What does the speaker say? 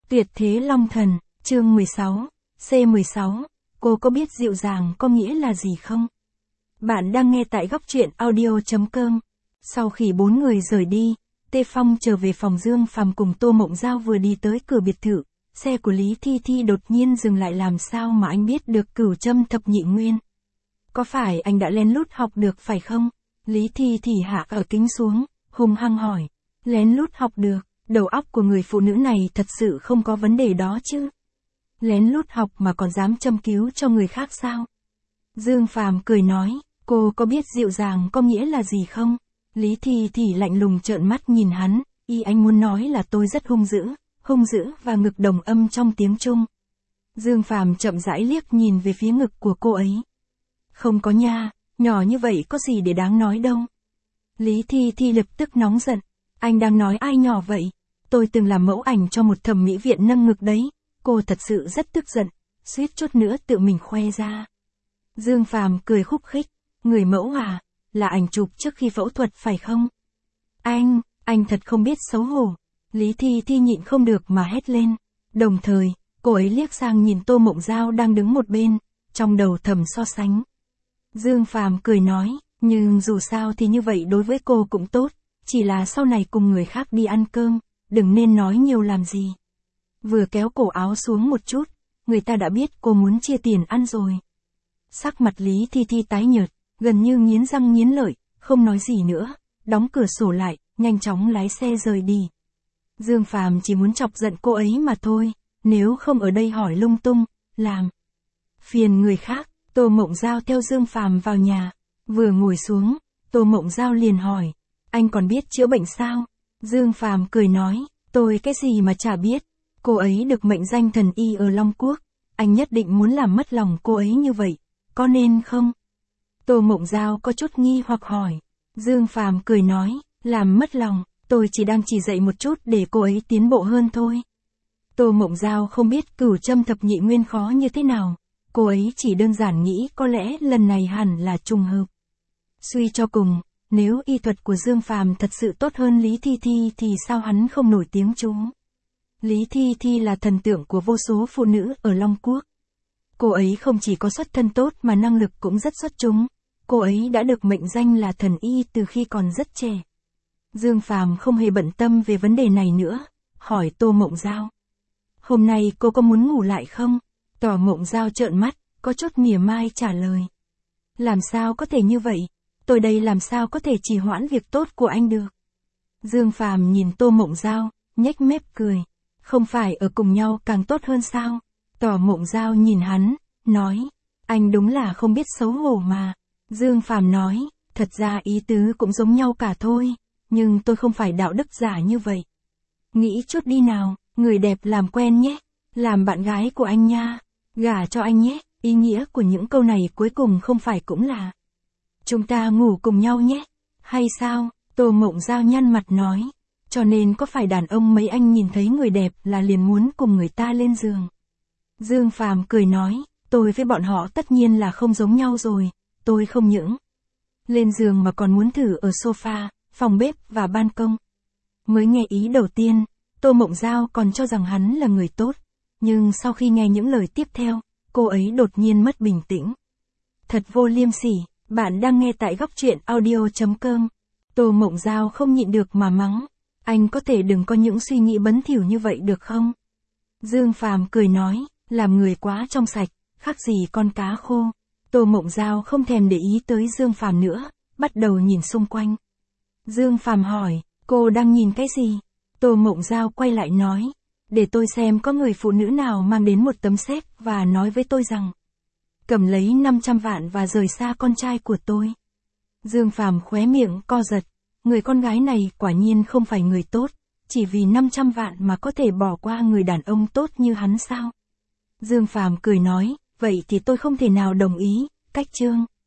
Tuyệt thế Long Thần, chương 16, C16, cô có biết dịu dàng có nghĩa là gì không? Bạn đang nghe tại góc truyện audio.com. Sau khi 4 người rời đi, Tê Phong trở về phòng. Dương Phàm cùng Tô Mộng Giao vừa đi tới cửa biệt thự, xe của Lý Thi Thi đột nhiên dừng lại. Làm sao mà anh biết được cửu châm thập nhị nguyên? Có phải anh đã lén lút học được phải không? Lý Thi Thi hạ ở kính xuống, hung hăng hỏi. Lén lút học được, đầu óc của người phụ nữ này thật sự không có vấn đề đó chứ? Lén lút học mà còn dám châm cứu cho người khác sao? Dương Phàm cười nói, cô có biết dịu dàng có nghĩa là gì không? Lý Thi Thi lạnh lùng trợn mắt nhìn hắn, anh muốn nói là tôi rất hung dữ và ngực đồng âm trong tiếng Trung. Dương Phàm chậm rãi liếc nhìn về phía ngực của cô ấy. Không có nha, nhỏ như vậy có gì để đáng nói đâu. Lý Thi Thi lập tức nóng giận, anh đang nói ai nhỏ vậy? Tôi từng làm mẫu ảnh cho một thẩm mỹ viện nâng ngực đấy. Cô thật sự rất tức giận, suýt chút nữa tự mình khoe ra. Dương Phàm cười khúc khích, người mẫu à, là ảnh chụp trước khi phẫu thuật phải không? Anh thật không biết xấu hổ. Lý Thi Thi nhịn không được mà hét lên. Đồng thời, cô ấy liếc sang nhìn Tô Mộng Giao đang đứng một bên, trong đầu thầm so sánh. Dương Phàm cười nói, nhưng dù sao thì như vậy đối với cô cũng tốt, chỉ là sau này cùng người khác đi ăn cơm, đừng nên nói nhiều làm gì. Vừa kéo cổ áo xuống một chút, người ta đã biết cô muốn chia tiền ăn rồi. Sắc mặt Lý Thi Thi tái nhợt, gần như nghiến răng nghiến lợi, không nói gì nữa, đóng cửa sổ lại, nhanh chóng lái xe rời đi. Dương Phàm chỉ muốn chọc giận cô ấy mà thôi, nếu không ở đây hỏi lung tung, làm phiền người khác. Tô Mộng Giao theo Dương Phàm vào nhà, vừa ngồi xuống, Tô Mộng Giao liền hỏi, anh còn biết chữa bệnh sao? Dương Phàm cười nói, tôi cái gì mà chả biết. Cô ấy được mệnh danh thần y ở Long Quốc, anh nhất định muốn làm mất lòng cô ấy như vậy, có nên không? Tô Mộng Giao có chút nghi hoặc hỏi. Dương Phàm cười nói, làm mất lòng, tôi chỉ đang chỉ dạy một chút để cô ấy tiến bộ hơn thôi. Tô Mộng Giao không biết cửu châm thập nhị nguyên khó như thế nào, cô ấy chỉ đơn giản nghĩ có lẽ lần này hẳn là trùng hợp. Suy cho cùng, nếu y thuật của Dương Phàm thật sự tốt hơn Lý Thi Thi thì sao hắn không nổi tiếng chú? Lý Thi Thi là thần tượng của vô số phụ nữ ở Long Quốc. Cô ấy không chỉ có xuất thân tốt mà năng lực cũng rất xuất chúng. Cô ấy đã được mệnh danh là thần y từ khi còn rất trẻ. Dương Phàm không hề bận tâm về vấn đề này nữa, hỏi Tô Mộng Giao. Hôm nay cô có muốn ngủ lại không? Tô Mộng Giao trợn mắt, có chút mỉa mai trả lời. Làm sao có thể như vậy? Tôi đây làm sao có thể trì hoãn việc tốt của anh được? Dương Phàm nhìn Tô Mộng Giao, nhếch mép cười. Không phải ở cùng nhau càng tốt hơn sao? Tô Mộng Giao nhìn hắn, nói, anh đúng là không biết xấu hổ mà. Dương Phàm nói, thật ra ý tứ cũng giống nhau cả thôi, nhưng tôi không phải đạo đức giả như vậy. Nghĩ chút đi nào, người đẹp làm quen nhé, làm bạn gái của anh nha, gả cho anh nhé. Ý nghĩa của những câu này cuối cùng không phải cũng là chúng ta ngủ cùng nhau nhé, hay sao? Tô Mộng Giao nhăn mặt nói, cho nên có phải đàn ông mấy anh nhìn thấy người đẹp là liền muốn cùng người ta lên giường? Dương Phàm cười nói, tôi với bọn họ tất nhiên là không giống nhau rồi, tôi không những lên giường mà còn muốn thử ở sofa, phòng bếp và ban công. Mới nghe ý đầu tiên, Tô Mộng Giao còn cho rằng hắn là người tốt, nhưng sau khi nghe những lời tiếp theo, cô ấy đột nhiên mất bình tĩnh. Thật vô liêm sỉ, bạn đang nghe tại góc truyện audio.com. Tô Mộng Giao không nhịn được mà mắng, anh có thể đừng có những suy nghĩ bẩn thỉu như vậy được không? Dương Phàm cười nói, làm người quá trong sạch, khác gì con cá khô. Tô Mộng Giao không thèm để ý tới Dương Phàm nữa, bắt đầu nhìn xung quanh. Dương Phàm hỏi, cô đang nhìn cái gì? Tô Mộng Giao quay lại nói, để tôi xem có người phụ nữ nào mang đến một tấm séc và nói với tôi rằng, cầm lấy 500 vạn và rời xa con trai của tôi. Dương Phàm khóe miệng co giật, người con gái này quả nhiên không phải người tốt, chỉ vì 500 vạn mà có thể bỏ qua người đàn ông tốt như hắn sao? Dương Phàm cười nói, vậy thì tôi không thể nào đồng ý, cách chương.